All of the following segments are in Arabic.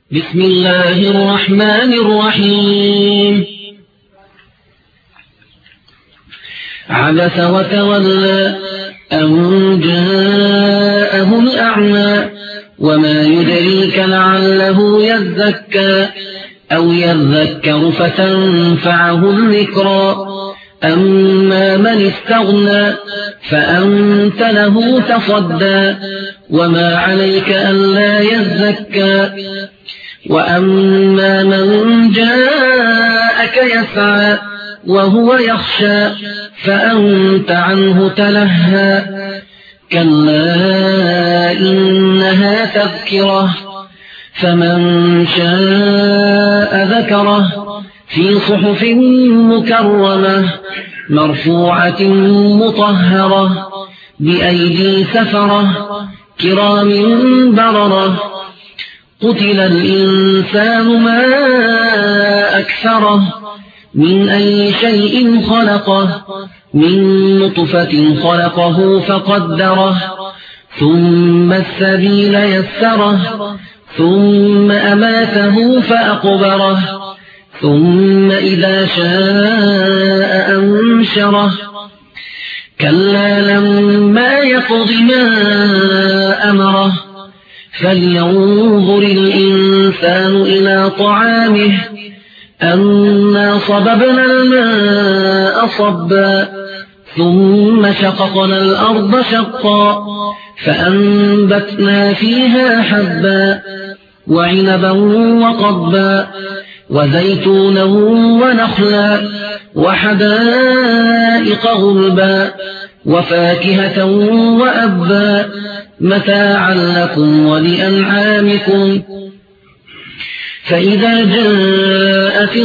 بسم الله الرحمن الرحيم عبس وتولى أن جاءه الأعمى وما يدريك لعله يزكى أو يذكر فتنفعه الذكرى أما من استغنى فأنت له تصدى وما عليك ألا يزكى وأما من جاءك يسعى وهو يخشى فأنت عنه تلهى كلا إنها تذكرة فمن شاء ذكره في صحف مكرمة مرفوعة مطهرة بأيدي سفرة كرام بررة قتل الإنسان ما أكثره من أي شيء خلقه من نطفة خلقه فقدره ثم السبيل يسره ثم أماته فأقبره ثم إذا شاء أنشره كلا لما يقض ما أمره فلينظر الإنسان إلى طعامه أنا صببنا الماء صبا ثم شققنا الأرض شقا فأنبتنا فيها حبا وعنبا وقضبا وزيتونا ونخلا وحدائق غلبا وفاكهة وأبا متاعا لكم ولأنعامكم فإذا جاءت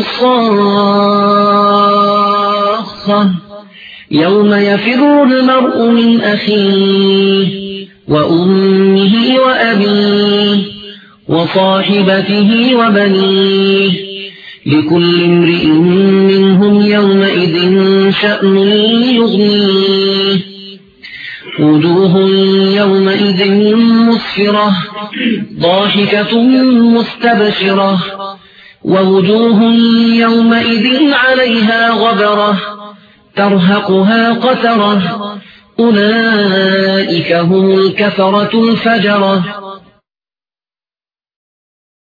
الصاخة يوم يفر المرء من أخيه وأمه وأبيه وصاحبته وبنيه لكل امرئ منهم يومئذ شأن يغنيه وجوه يومئذ مسفرة ضاحكة مستبشرة ووجوه يومئذ عليها غبرة ترهقها قترة أولئك هم الكفرة الفجرة